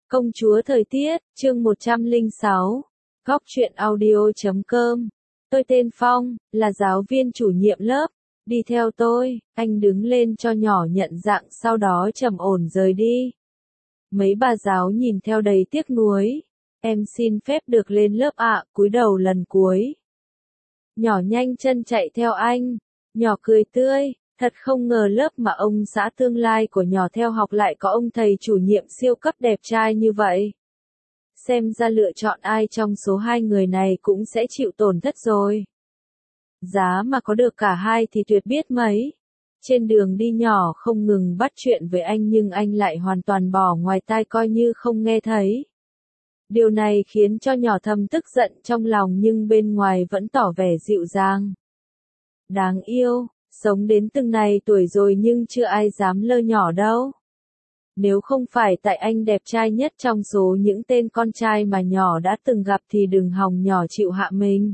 Công chúa thời tiết, chương 106. Góc truyện audio.com. Tôi tên Phong, là giáo viên chủ nhiệm lớp. Đi theo tôi, anh đứng lên cho nhỏ nhận dạng sau đó trầm ổn rời đi. Mấy bà giáo nhìn theo đầy tiếc nuối. Em xin phép được lên lớp ạ, cúi đầu lần cuối. Nhỏ nhanh chân chạy theo anh. Nhỏ cười tươi. Thật không ngờ lớp mà ông xã tương lai của nhỏ theo học lại có ông thầy chủ nhiệm siêu cấp đẹp trai như vậy. Xem ra lựa chọn ai trong số hai người này cũng sẽ chịu tổn thất rồi. Giá mà có được cả hai thì tuyệt biết mấy. Trên đường đi nhỏ không ngừng bắt chuyện với anh nhưng anh lại hoàn toàn bỏ ngoài tai coi như không nghe thấy. Điều này khiến cho nhỏ thầm tức giận trong lòng nhưng bên ngoài vẫn tỏ vẻ dịu dàng. Đáng yêu. Sống đến từng này tuổi rồi nhưng chưa ai dám lơ nhỏ đâu. Nếu không phải tại anh đẹp trai nhất trong số những tên con trai mà nhỏ đã từng gặp thì đừng hòng nhỏ chịu hạ mình.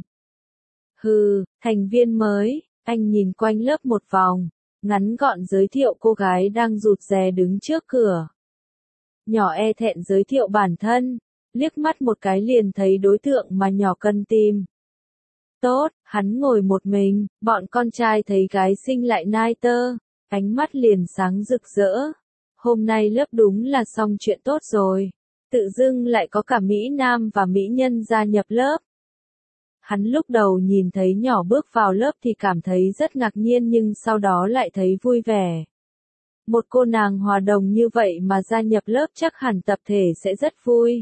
Hừ, thành viên mới, anh nhìn quanh lớp một vòng, ngắn gọn giới thiệu cô gái đang rụt rè đứng trước cửa. Nhỏ e thẹn giới thiệu bản thân, liếc mắt một cái liền thấy đối tượng mà nhỏ cần tìm. Tốt, hắn ngồi một mình, bọn con trai thấy gái xinh lại nai tơ, ánh mắt liền sáng rực rỡ. Hôm nay lớp đúng là xong chuyện tốt rồi. Tự dưng lại có cả Mỹ Nam và Mỹ Nhân gia nhập lớp. Hắn lúc đầu nhìn thấy nhỏ bước vào lớp thì cảm thấy rất ngạc nhiên nhưng sau đó lại thấy vui vẻ. Một cô nàng hòa đồng như vậy mà gia nhập lớp chắc hẳn tập thể sẽ rất vui.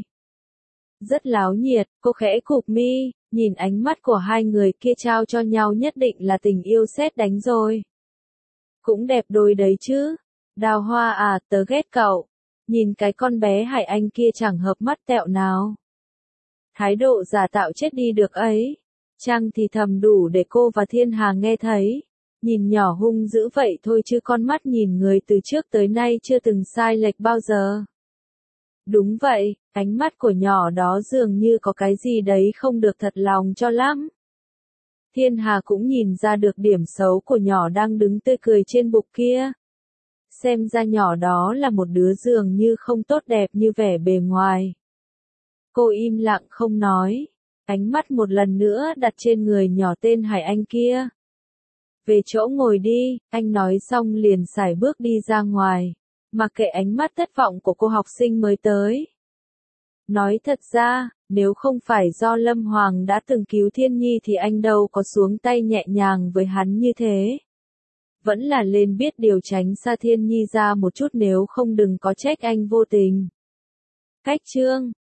Rất láo nhiệt, cô khẽ cụp mi, nhìn ánh mắt của hai người kia trao cho nhau nhất định là tình yêu sét đánh rồi. Cũng đẹp đôi đấy chứ. Đào Hoa à, tớ ghét cậu. Nhìn cái con bé Hải Anh kia chẳng hợp mắt tẹo nào. Thái độ giả tạo chết đi được ấy. Chăng thì thầm đủ để cô và Thiên Hà nghe thấy. Nhìn nhỏ hung dữ vậy thôi chứ con mắt nhìn người từ trước tới nay chưa từng sai lệch bao giờ. Đúng vậy, ánh mắt của nhỏ đó dường như có cái gì đấy không được thật lòng cho lắm. Thiên Hà cũng nhìn ra được điểm xấu của nhỏ đang đứng tươi cười trên bục kia. Xem ra nhỏ đó là một đứa dường như không tốt đẹp như vẻ bề ngoài. Cô im lặng không nói, ánh mắt một lần nữa đặt trên người nhỏ tên Hải Anh kia. Về chỗ ngồi đi, anh nói xong liền sải bước đi ra ngoài. Mặc kệ ánh mắt thất vọng của cô học sinh mới tới. Nói thật ra, nếu không phải do Lâm Hoàng đã từng cứu Thiên Nhi thì anh đâu có xuống tay nhẹ nhàng với hắn như thế. Vẫn là lên biết điều tránh xa Thiên Nhi ra một chút nếu không đừng có trách anh vô tình. Cách chương